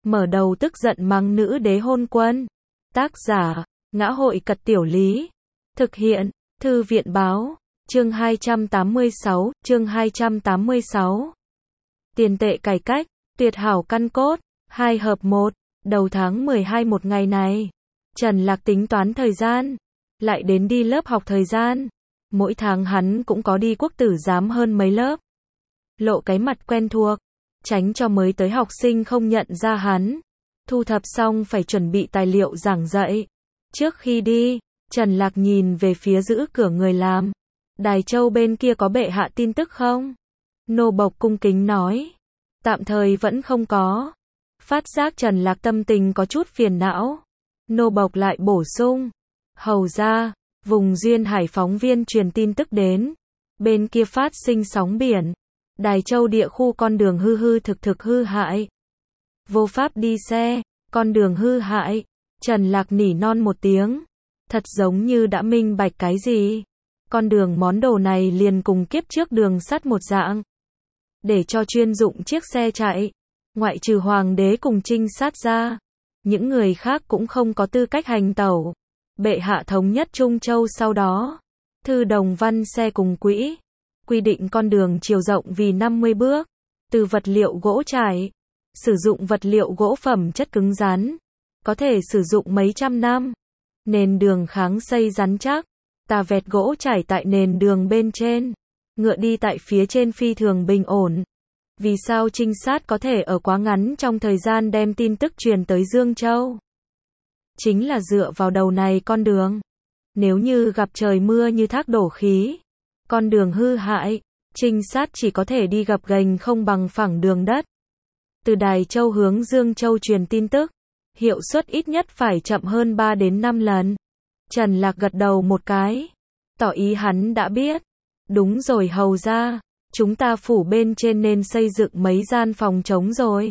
mở đầu tức giận mắng nữ đế hôn quân. Tác giả, Ngã hội Cật Tiểu Lý. Thực hiện, Thư viện báo, chương 286, chương 286. Tiền tệ cải cách, tuyệt hảo căn cốt, 2 hợp 1, đầu tháng 12 một ngày này. Trần Lạc tính toán thời gian, lại đến đi lớp học thời gian. Mỗi tháng hắn cũng có đi quốc tử giám hơn mấy lớp. Lộ cái mặt quen thuộc, tránh cho mới tới học sinh không nhận ra hắn. Thu thập xong phải chuẩn bị tài liệu giảng dạy. Trước khi đi, Trần Lạc nhìn về phía giữ cửa người làm. Đài Châu bên kia có bệ hạ tin tức không? Nô bộc cung kính nói. Tạm thời vẫn không có. Phát giác Trần Lạc tâm tình có chút phiền não. Nô bộc lại bổ sung. Hầu ra, vùng duyên hải phóng viên truyền tin tức đến. Bên kia phát sinh sóng biển. Đài Châu địa khu con đường hư thực hư hại. Vô pháp đi xe, con đường hư hại. Trần Lạc nỉ non một tiếng. Thật giống như đã minh bạch cái gì. Con đường món đồ này liền cùng kiếp trước đường sắt một dạng. Để cho chuyên dụng chiếc xe chạy. Ngoại trừ hoàng đế cùng trinh sát ra. Những người khác cũng không có tư cách hành tẩu. Bệ hạ thống nhất Trung Châu sau đó. Thư đồng văn xe cùng quỹ. Quy định con đường chiều rộng vì 50 bước. Từ vật liệu gỗ trải. Sử dụng vật liệu gỗ phẩm chất cứng rắn. Có thể sử dụng mấy trăm năm. Nền đường kháng xây rắn chắc. Tà vẹt gỗ trải tại nền đường bên trên. Ngựa đi tại phía trên phi thường bình ổn. Vì sao trinh sát có thể ở quá ngắn trong thời gian đem tin tức truyền tới Dương Châu? Chính là dựa vào đầu này con đường. Nếu như gặp trời mưa như thác đổ khí, con đường hư hại, trinh sát chỉ có thể đi gập ghềnh không bằng phẳng đường đất. Từ Đài Châu hướng Dương Châu truyền tin tức, hiệu suất ít nhất phải chậm hơn 3 đến 5 lần. Trần Lạc gật đầu một cái, tỏ ý hắn đã biết. Đúng rồi hầu ra, chúng ta phủ bên trên nên xây dựng mấy gian phòng trống rồi.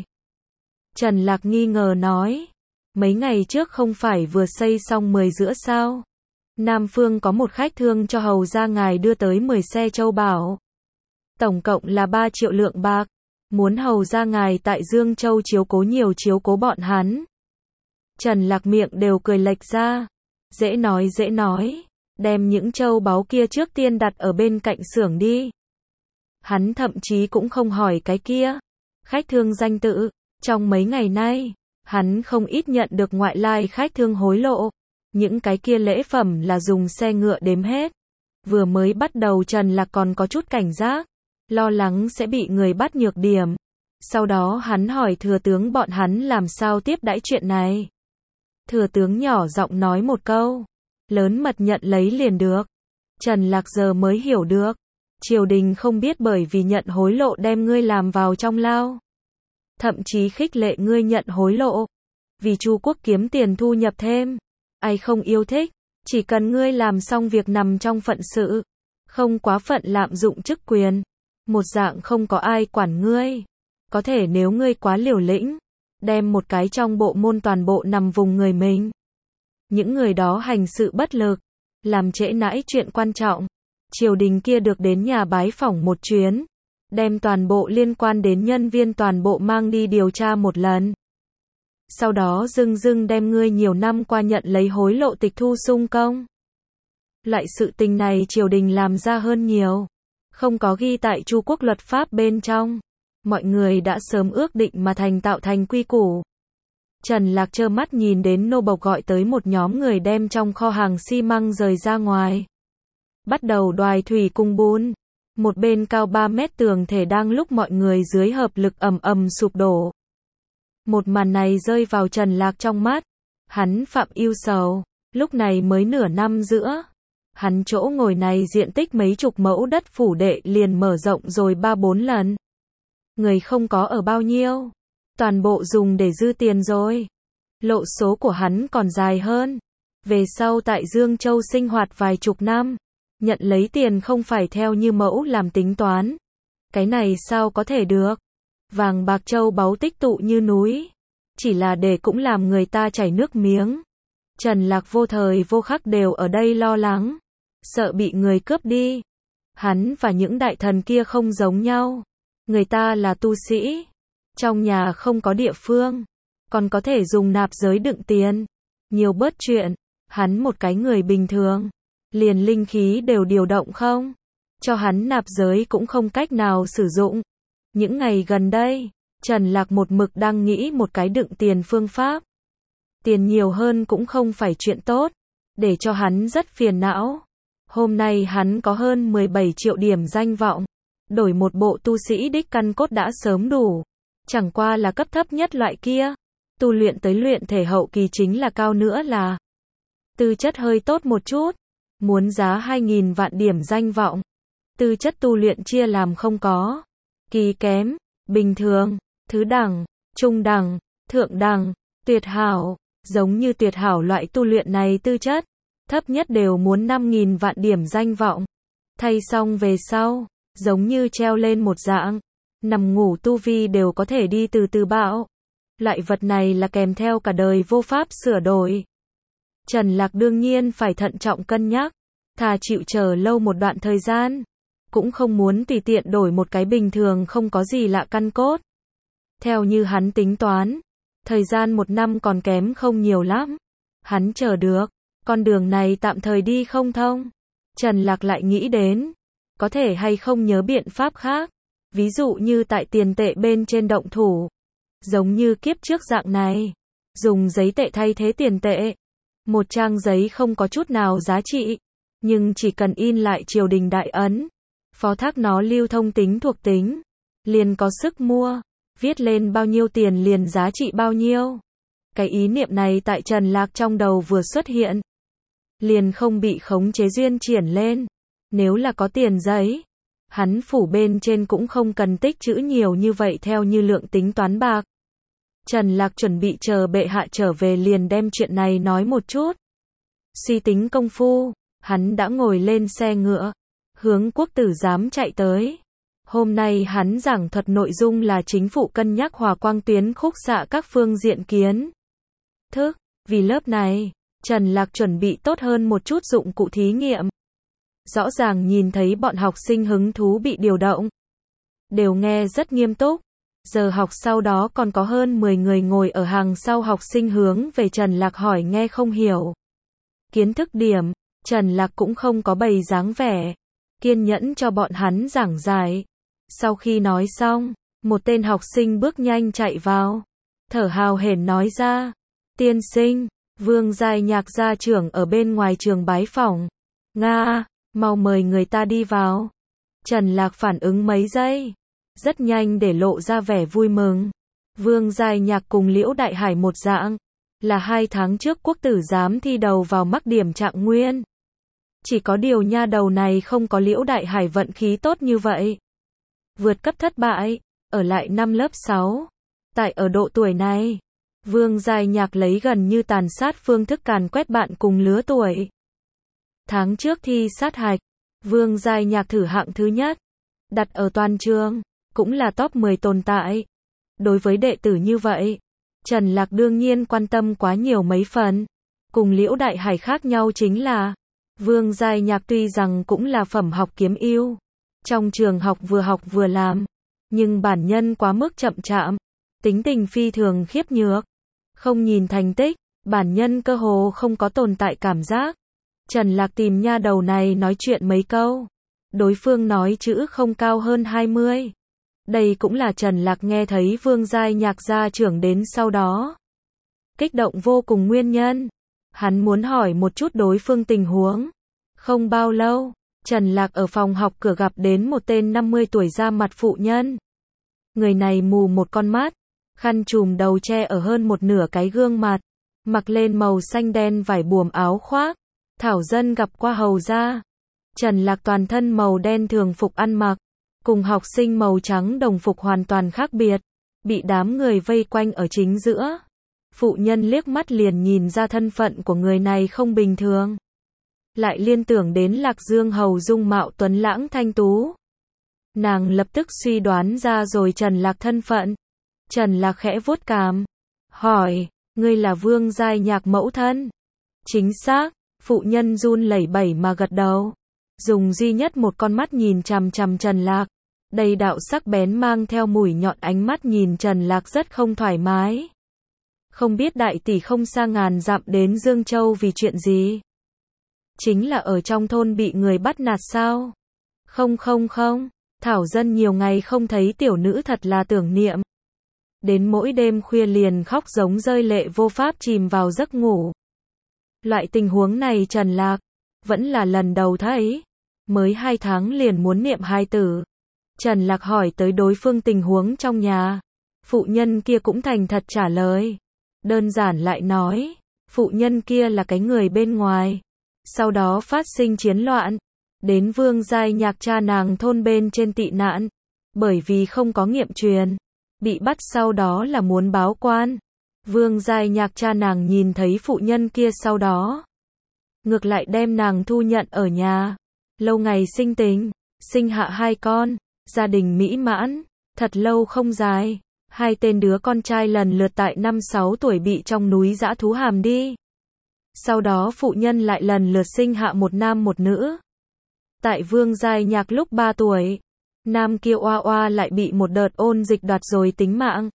Trần Lạc nghi ngờ nói, mấy ngày trước không phải vừa xây xong 10 giữa sao? Nam Phương có một khách thương cho hầu ra ngài đưa tới 10 xe châu bảo. Tổng cộng là 3 triệu lượng bạc. Muốn hầu ra ngài tại Dương Châu chiếu cố bọn hắn. Trần Lạc miệng đều cười lệch ra. Dễ nói. Đem những châu báu kia trước tiên đặt ở bên cạnh xưởng đi. Hắn thậm chí cũng không hỏi cái kia. Khách thương danh tự. Trong mấy ngày nay, hắn không ít nhận được ngoại lai khách thương hối lộ. Những cái kia lễ phẩm là dùng xe ngựa đếm hết. Vừa mới bắt đầu Trần Lạc còn có chút cảnh giác. Lo lắng sẽ bị người bắt nhược điểm. Sau đó hắn hỏi thừa tướng bọn hắn làm sao tiếp đãi chuyện này. Thừa tướng nhỏ giọng nói một câu. Lớn mật nhận lấy liền được. Trần Lạc giờ mới hiểu được. Triều đình không biết bởi vì nhận hối lộ đem ngươi làm vào trong lao. Thậm chí khích lệ ngươi nhận hối lộ. Vì Chu quốc kiếm tiền thu nhập thêm. Ai không yêu thích. Chỉ cần ngươi làm xong việc nằm trong phận sự. Không quá phận lạm dụng chức quyền. Một dạng không có ai quản ngươi. Có thể nếu ngươi quá liều lĩnh. Đem một cái trong bộ môn toàn bộ nằm vùng người mình. Những người đó hành sự bất lực. Làm trễ nãi chuyện quan trọng. Triều đình kia được đến nhà bái phỏng một chuyến. Đem toàn bộ liên quan đến nhân viên toàn bộ mang đi điều tra một lần. Sau đó dưng đem ngươi nhiều năm qua nhận lấy hối lộ tịch thu sung công. Loại sự tình này triều đình làm ra hơn nhiều. Không có ghi tại Chu quốc luật pháp bên trong. Mọi người đã sớm ước định mà tạo thành quy củ. Trần Lạc trơ mắt nhìn đến nô bộc gọi tới một nhóm người đem trong kho hàng xi măng rời ra ngoài. Bắt đầu đoài thủy cùng bùn. Một bên cao 3 mét tường thể đang lúc mọi người dưới hợp lực ầm sụp đổ. Một màn này rơi vào Trần Lạc trong mắt. Hắn phạm ưu sầu. Lúc này mới nửa năm giữa. Hắn chỗ ngồi này diện tích mấy chục mẫu đất phủ đệ liền mở rộng rồi 3-4 lần. Người không có ở bao nhiêu. Toàn bộ dùng để dư tiền rồi. Lộ số của hắn còn dài hơn. Về sau tại Dương Châu sinh hoạt vài chục năm. Nhận lấy tiền không phải theo như mẫu làm tính toán. Cái này sao có thể được. Vàng bạc châu báu tích tụ như núi. Chỉ là để cũng làm người ta chảy nước miếng. Trần Lạc vô thời vô khắc đều ở đây lo lắng. Sợ bị người cướp đi. Hắn và những đại thần kia không giống nhau. Người ta là tu sĩ. Trong nhà không có địa phương. còn có thể dùng nạp giới đựng tiền. Nhiều bớt chuyện, hắn một cái người bình thường, liền linh khí đều điều động không? Cho hắn nạp giới cũng không cách nào sử dụng. Những ngày gần đây, Trần Lạc một mực đang nghĩ một cái đựng tiền phương pháp. Tiền nhiều hơn cũng không phải chuyện tốt, để cho hắn rất phiền não. Hôm nay hắn có hơn 17 triệu điểm danh vọng, đổi một bộ tu sĩ đích căn cốt đã sớm đủ, chẳng qua là cấp thấp nhất loại kia. Tu luyện tới luyện thể hậu kỳ chính là cao nữa là tư chất hơi tốt một chút, muốn giá 2.000 vạn điểm danh vọng. Tư chất tu luyện chia làm không có kỳ kém, bình thường, thứ đẳng, trung đẳng, thượng đẳng, tuyệt hảo. Giống như tuyệt hảo loại tu luyện này tư chất thấp nhất đều muốn 5.000 vạn điểm danh vọng. Thay xong về sau, giống như treo lên một dạng, nằm ngủ tu vi đều có thể đi từ từ bạo. Loại vật này là kèm theo cả đời vô pháp sửa đổi. Trần Lạc đương nhiên phải thận trọng cân nhắc, thà chịu chờ lâu một đoạn thời gian, cũng không muốn tùy tiện đổi một cái bình thường không có gì lạ căn cốt. Theo như hắn tính toán, thời gian 1 năm còn kém không nhiều lắm. Hắn chờ được, con đường này tạm thời đi không thông. Trần Lạc lại nghĩ đến, có thể hay không nhớ biện pháp khác. Ví dụ như tại tiền tệ bên trên động thủ. Giống như kiếp trước dạng này, dùng giấy tệ thay thế tiền tệ. Một trang giấy không có chút nào giá trị, nhưng chỉ cần in lại triều đình đại ấn, phó thác nó lưu thông tính thuộc tính, liền có sức mua. Viết lên bao nhiêu tiền liền giá trị bao nhiêu. Cái ý niệm này tại Trần Lạc trong đầu vừa xuất hiện, liền không bị khống chế duyên triển lên. Nếu là có tiền giấy, hắn phủ bên trên cũng không cần tích trữ nhiều như vậy theo như lượng tính toán bạc. Trần Lạc chuẩn bị chờ bệ hạ trở về liền đem chuyện này nói một chút. Suy tính công phu, hắn đã ngồi lên xe ngựa, hướng quốc tử giám chạy tới. Hôm nay hắn giảng thuật nội dung là chính phủ cân nhắc hòa quang tuyến khúc xạ các phương diện kiến thức. Vì lớp này, Trần Lạc chuẩn bị tốt hơn một chút dụng cụ thí nghiệm. Rõ ràng nhìn thấy bọn học sinh hứng thú bị điều động. Đều nghe rất nghiêm túc. Giờ học sau đó còn có hơn 10 người ngồi ở hàng sau học sinh hướng về Trần Lạc hỏi nghe không hiểu. Kiến thức điểm, Trần Lạc cũng không có bày dáng vẻ. Kiên nhẫn cho bọn hắn giảng giải. Sau khi nói xong, một tên học sinh bước nhanh chạy vào. Thở hào hển nói ra. Tiên sinh, Vương Giai Nhạc gia trưởng ở bên ngoài trường bái phỏng. Nga, mau mời người ta đi vào. Trần Lạc phản ứng mấy giây. Rất nhanh để lộ ra vẻ vui mừng. Vương Giai Nhạc cùng Liễu Đại Hải một dạng. Là 2 tháng trước quốc tử giám thi đầu vào mắc điểm trạng nguyên. Chỉ có điều nha đầu này không có Liễu Đại Hải vận khí tốt như vậy. Vượt cấp thất bại, ở lại năm lớp 6. Tại ở độ tuổi này, Vương Giai Nhạc lấy gần như tàn sát phương thức càn quét bạn cùng lứa tuổi. Tháng trước thi sát hạch, Vương Giai Nhạc thử hạng thứ nhất, đặt ở toàn trường, cũng là top 10 tồn tại. Đối với đệ tử như vậy, Trần Lạc đương nhiên quan tâm quá nhiều mấy phần. Cùng Liễu Đại Hải khác nhau chính là, Vương Giai Nhạc tuy rằng cũng là phẩm học kiếm ưu, trong trường học vừa làm, nhưng bản nhân quá mức chậm chạp, tính tình phi thường khiếp nhược. Không nhìn thành tích, bản nhân cơ hồ không có tồn tại cảm giác. Trần Lạc tìm nha đầu này nói chuyện mấy câu. Đối phương nói chữ không cao hơn 20. Đây cũng là Trần Lạc nghe thấy Vương Giai Nhạc gia trưởng đến sau đó. Kích động vô cùng nguyên nhân. Hắn muốn hỏi một chút đối phương tình huống. Không bao lâu, Trần Lạc ở phòng học cửa gặp đến một tên 50 tuổi da mặt phụ nhân. Người này mù một con mắt, khăn trùm đầu che ở hơn một nửa cái gương mặt, mặc lên màu xanh đen vải buồm áo khoác. Thảo dân gặp qua hầu gia. Trần Lạc toàn thân màu đen thường phục ăn mặc, cùng học sinh màu trắng đồng phục hoàn toàn khác biệt, bị đám người vây quanh ở chính giữa. Phụ nhân liếc mắt liền nhìn ra thân phận của người này không bình thường. Lại liên tưởng đến Lạc Dương hầu dung mạo tuấn lãng thanh tú. Nàng lập tức suy đoán ra rồi Trần Lạc thân phận. Trần Lạc khẽ vuốt cằm, hỏi, ngươi là Vương Giai Nhạc mẫu thân? Chính xác, phụ nhân run lẩy bẩy mà gật đầu. Dùng duy nhất một con mắt nhìn chằm chằm Trần Lạc. Đầy đạo sắc bén mang theo mùi nhọn ánh mắt nhìn Trần Lạc rất không thoải mái. Không biết đại tỷ không xa ngàn dặm đến Dương Châu vì chuyện gì? Chính là ở trong thôn bị người bắt nạt sao? Không, Thảo Dân nhiều ngày không thấy tiểu nữ thật là tưởng niệm. Đến mỗi đêm khuya liền khóc giống rơi lệ vô pháp chìm vào giấc ngủ. Loại tình huống này Trần Lạc vẫn là lần đầu thấy. Mới 2 tháng liền muốn niệm hài tử. Trần Lạc hỏi tới đối phương tình huống trong nhà. Phụ nhân kia cũng thành thật trả lời. Đơn giản lại nói, phụ nhân kia là cái người bên ngoài. Sau đó phát sinh chiến loạn. Đến Vương Giai Nhạc cha nàng thôn bên trên tị nạn. Bởi vì không có nghiệm truyền. Bị bắt sau đó là muốn báo quan. Vương Giai Nhạc cha nàng nhìn thấy phụ nhân kia sau đó. Ngược lại đem nàng thu nhận ở nhà. Lâu ngày sinh tình, sinh hạ 2 con, gia đình mỹ mãn, thật lâu không dài. 2 tên đứa con trai lần lượt tại 5-6 tuổi bị trong núi dã thú hàm đi. Sau đó phụ nhân lại lần lượt sinh hạ 1 nam 1 nữ. Tại Vương Giai Nhạc lúc 3 tuổi, nam kia oa oa lại bị một đợt ôn dịch đoạt rồi tính mạng.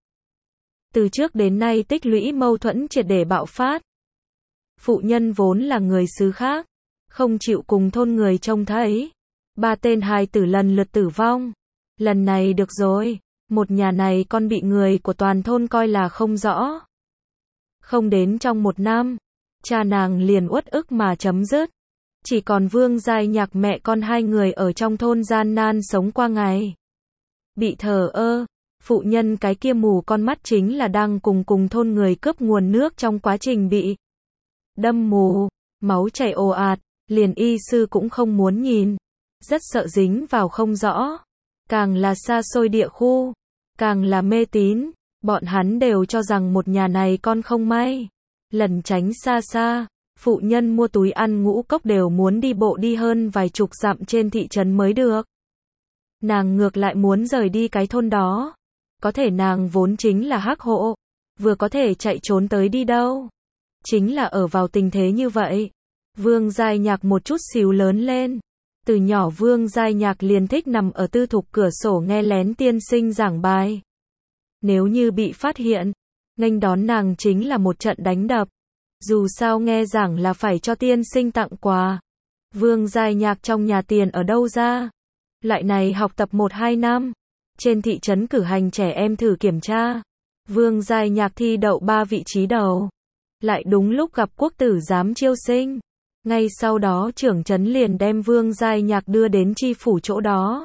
Từ trước đến nay tích lũy mâu thuẫn triệt để bạo phát. Phụ nhân vốn là người xứ khác, không chịu cùng thôn người trông thấy. 3 tên hài tử lần lượt tử vong. Lần này được rồi, một nhà này con bị người của toàn thôn coi là không rõ. Không đến trong 1 năm, cha nàng liền uất ức mà chấm dứt. Chỉ còn Vương Giai Nhạc mẹ con 2 người ở trong thôn gian nan sống qua ngày. Bị thờ ơ, phụ nhân cái kia mù con mắt chính là đang cùng thôn người cướp nguồn nước trong quá trình bị đâm mù, máu chảy ồ ạt, liền y sư cũng không muốn nhìn. Rất sợ dính vào không rõ. Càng là xa xôi địa khu, càng là mê tín, bọn hắn đều cho rằng một nhà này con không may. Lần tránh xa xa, phụ nhân mua túi ăn ngũ cốc đều muốn đi bộ đi hơn vài chục dặm trên thị trấn mới được. Nàng ngược lại muốn rời đi cái thôn đó. Có thể nàng vốn chính là hắc hộ, vừa có thể chạy trốn tới đi đâu. Chính là ở vào tình thế như vậy. Vương Giai Nhạc một chút xíu lớn lên. Từ nhỏ Vương Giai Nhạc liền thích nằm ở tư thục cửa sổ nghe lén tiên sinh giảng bài. Nếu như bị phát hiện, nghênh đón nàng chính là một trận đánh đập. Dù sao nghe giảng là phải cho tiên sinh tặng quà. Vương Giai Nhạc trong nhà tiền ở đâu ra? Loại này học tập 1-2 năm. Trên thị trấn cử hành trẻ em thử kiểm tra. Vương Giai Nhạc thi đậu 3 vị trí đầu. Lại đúng lúc gặp quốc tử giám chiêu sinh. Ngay sau đó trưởng trấn liền đem Vương Giai Nhạc đưa đến tri phủ chỗ đó.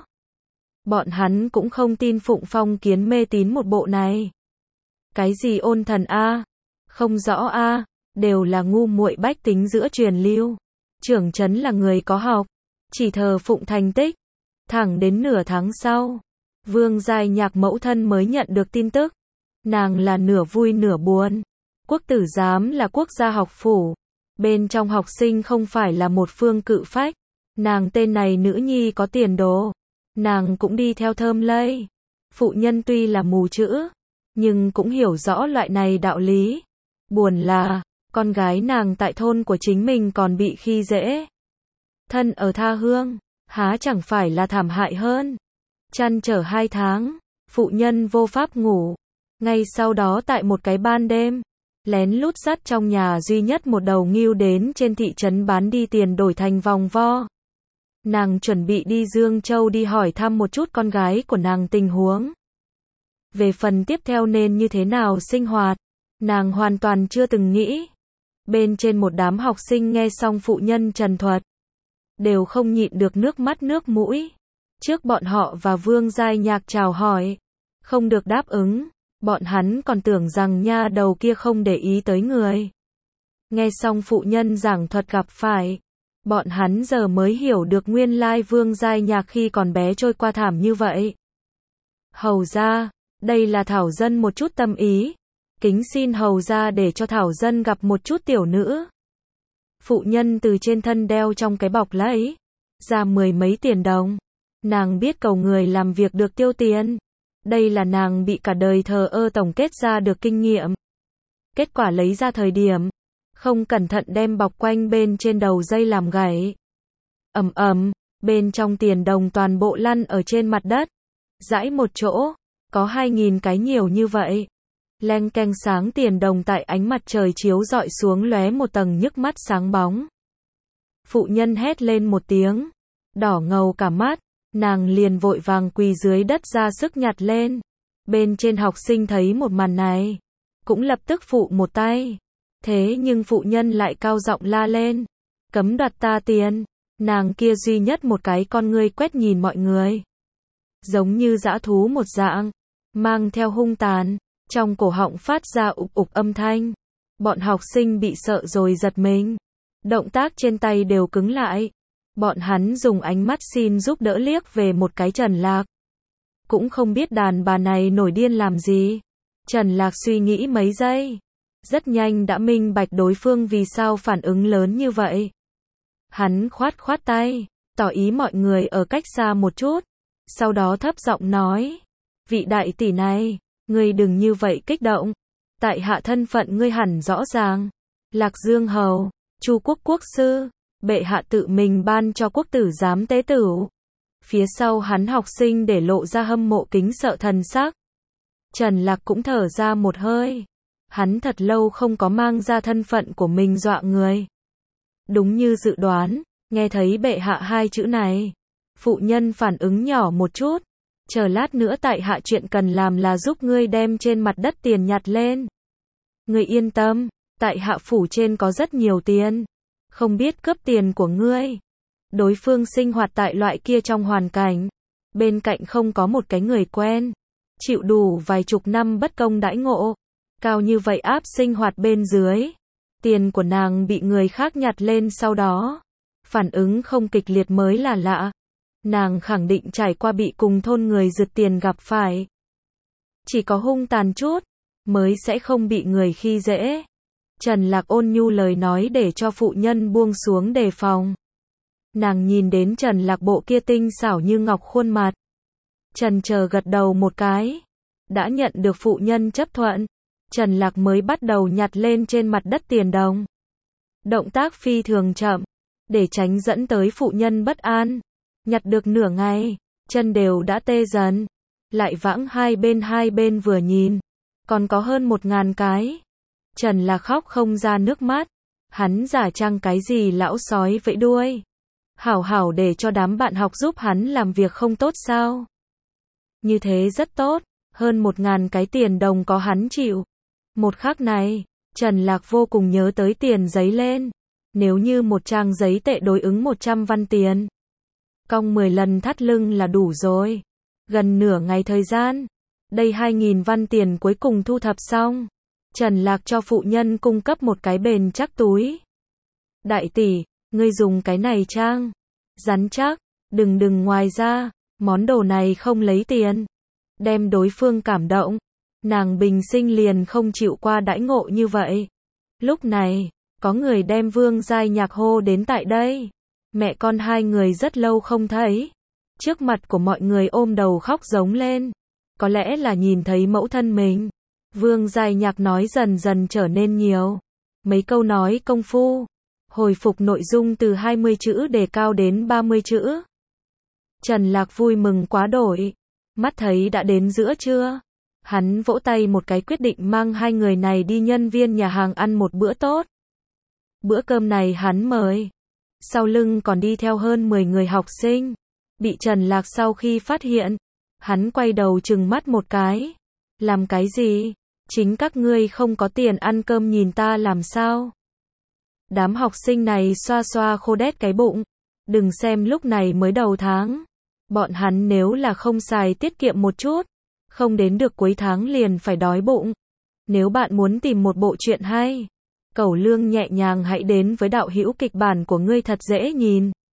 Bọn hắn cũng không tin Phụng Phong Kiến mê tín một bộ này. Cái gì ôn thần a, không rõ a, đều là ngu muội bách tính giữa truyền lưu. Trưởng trấn là người có học, chỉ thờ phụng thành tích. Thẳng đến nửa tháng sau, Vương Giai Nhạc mẫu thân mới nhận được tin tức. Nàng là nửa vui nửa buồn. Quốc tử giám là quốc gia học phủ. Bên trong học sinh không phải là một phương cự phách. Nàng tên này nữ nhi có tiền đồ. Nàng cũng đi theo thơm lây. Phụ nhân tuy là mù chữ, nhưng cũng hiểu rõ loại này đạo lý. Buồn là, con gái nàng tại thôn của chính mình còn bị khi dễ. Thân ở tha hương, há chẳng phải là thảm hại hơn. Trăn trở 2 tháng, phụ nhân vô pháp ngủ. Ngay sau đó tại một cái ban đêm, lén lút dắt trong nhà duy nhất một đầu ngưu đến trên thị trấn bán đi tiền đổi thành vòng vo. Nàng chuẩn bị đi Dương Châu đi hỏi thăm một chút con gái của nàng tình huống. Về phần tiếp theo nên như thế nào sinh hoạt, nàng hoàn toàn chưa từng nghĩ. Bên trên một đám học sinh nghe xong phụ nhân trần thuật, đều không nhịn được nước mắt nước mũi. Trước bọn họ và Vương Giai Nhạc chào hỏi, không được đáp ứng. Bọn hắn còn tưởng rằng nha đầu kia không để ý tới người. Nghe xong phụ nhân giảng thuật gặp phải, bọn hắn giờ mới hiểu được nguyên lai Vương Giai Nhạc khi còn bé trôi qua thảm như vậy. Hầu ra, đây là Thảo Dân một chút tâm ý. Kính xin hầu ra để cho Thảo Dân gặp một chút tiểu nữ. Phụ nhân từ trên thân đeo trong cái bọc lấy ra 10 mấy tiền đồng. Nàng biết cầu người làm việc được tiêu tiền. Đây là nàng bị cả đời thờ ơ tổng kết ra được kinh nghiệm. Kết quả lấy ra thời điểm, không cẩn thận đem bọc quanh bên trên đầu dây làm gãy. Ầm ầm, bên trong tiền đồng toàn bộ lăn ở trên mặt đất. Dãi một chỗ, có 2.000 cái nhiều như vậy. Leng keng sáng tiền đồng tại ánh mặt trời chiếu rọi xuống lóe một tầng nhức mắt sáng bóng. Phụ nhân hét lên một tiếng, đỏ ngầu cả mắt, nàng liền vội vàng quỳ dưới đất ra sức nhặt lên. Bên trên học sinh thấy một màn này, cũng lập tức phụ một tay. Thế nhưng phụ nhân lại cao giọng la lên, cấm đoạt ta tiền. Nàng kia duy nhất một cái con ngươi quét nhìn mọi người, giống như dã thú một dạng, mang theo hung tàn, trong cổ họng phát ra ục ục âm thanh. Bọn học sinh bị sợ rồi giật mình, động tác trên tay đều cứng lại. Bọn hắn dùng ánh mắt xin giúp đỡ liếc về một cái Trần Lạc. Cũng không biết đàn bà này nổi điên làm gì. Trần Lạc suy nghĩ mấy giây, rất nhanh đã minh bạch đối phương vì sao phản ứng lớn như vậy. Hắn khoát khoát tay, tỏ ý mọi người ở cách xa một chút, sau đó thấp giọng nói, vị đại tỷ này, ngươi đừng như vậy kích động, tại hạ thân phận ngươi hẳn rõ ràng, Lạc Dương Hầu, Chu Quốc Quốc sư, bệ hạ tự mình ban cho quốc tử giám tế tửu. Phía sau hắn học sinh để lộ ra hâm mộ kính sợ thần sắc. Trần Lạc cũng thở ra một hơi, hắn thật lâu không có mang ra thân phận của mình dọa người. Đúng như dự đoán, nghe thấy bệ hạ hai chữ này, phụ nhân phản ứng nhỏ một chút, chờ lát nữa tại hạ chuyện cần làm là giúp ngươi đem trên mặt đất tiền nhặt lên. Ngươi yên tâm, tại hạ phủ trên có rất nhiều tiền, không biết cướp tiền của ngươi. Đối phương sinh hoạt tại loại kia trong hoàn cảnh, bên cạnh không có một cái người quen, chịu đủ vài chục năm bất công đãi ngộ, cao như vậy áp sinh hoạt bên dưới. Tiền của nàng bị người khác nhặt lên sau đó, phản ứng không kịch liệt mới là lạ. Nàng khẳng định trải qua bị cùng thôn người rượt tiền gặp phải. Chỉ có hung tàn chút, mới sẽ không bị người khi dễ. Trần Lạc ôn nhu lời nói để cho phụ nhân buông xuống đề phòng. Nàng nhìn đến Trần Lạc bộ kia tinh xảo như ngọc khuôn mặt, trần chờ gật đầu một cái, đã nhận được phụ nhân chấp thuận. Trần Lạc mới bắt đầu nhặt lên trên mặt đất tiền đồng. Động tác phi thường chậm, để tránh dẫn tới phụ nhân bất an. Nhặt được nửa ngày, chân đều đã tê dần. Lại vãng hai bên vừa nhìn, còn có hơn 1000 cái. Trần Lạc khóc không ra nước mắt. Hắn giả trang cái gì lão sói vẫy đuôi. Hảo hảo để cho đám bạn học giúp hắn làm việc không tốt sao? Như thế rất tốt, hơn 1000 cái tiền đồng có hắn chịu. Một khắc này, Trần Lạc vô cùng nhớ tới tiền giấy lên. Nếu như một trang giấy tệ đối ứng 100 văn tiền, cong 10 lần thắt lưng là đủ rồi. Gần nửa ngày thời gian, đây 2000 văn tiền cuối cùng thu thập xong. Trần Lạc cho phụ nhân cung cấp một cái bền chắc túi. Đại tỷ, ngươi dùng cái này trang rắn chắc, đừng ngoài ra, món đồ này không lấy tiền. Đem đối phương cảm động. Nàng bình sinh liền không chịu qua đãi ngộ như vậy. Lúc này, có người đem Vương Giai Nhạc hô đến tại đây. Mẹ con hai người rất lâu không thấy. Trước mặt của mọi người ôm đầu khóc giống lên. Có lẽ là nhìn thấy mẫu thân mình. Vương Giai Nhạc nói dần dần trở nên nhiều. Mấy câu nói công phu, hồi phục nội dung từ 20 chữ đề cao đến 30 chữ. Trần Lạc vui mừng quá đổi. Mắt thấy đã đến giữa trưa. Hắn vỗ tay một cái quyết định mang hai người này đi nhân viên nhà hàng ăn một bữa tốt. Bữa cơm này hắn mời. Sau lưng còn đi theo hơn 10 người học sinh. Bị Trần Lạc sau khi phát hiện, hắn quay đầu trừng mắt một cái. Làm cái gì? Chính các ngươi không có tiền ăn cơm nhìn ta làm sao? Đám học sinh này xoa xoa khô đét cái bụng. Đừng xem lúc này mới đầu tháng. Bọn hắn nếu là không xài tiết kiệm một chút, không đến được cuối tháng liền phải đói bụng. Nếu bạn muốn tìm một bộ truyện hay, Cẩu Lương nhẹ nhàng hãy đến với đạo hữu kịch bản của ngươi thật dễ nhìn.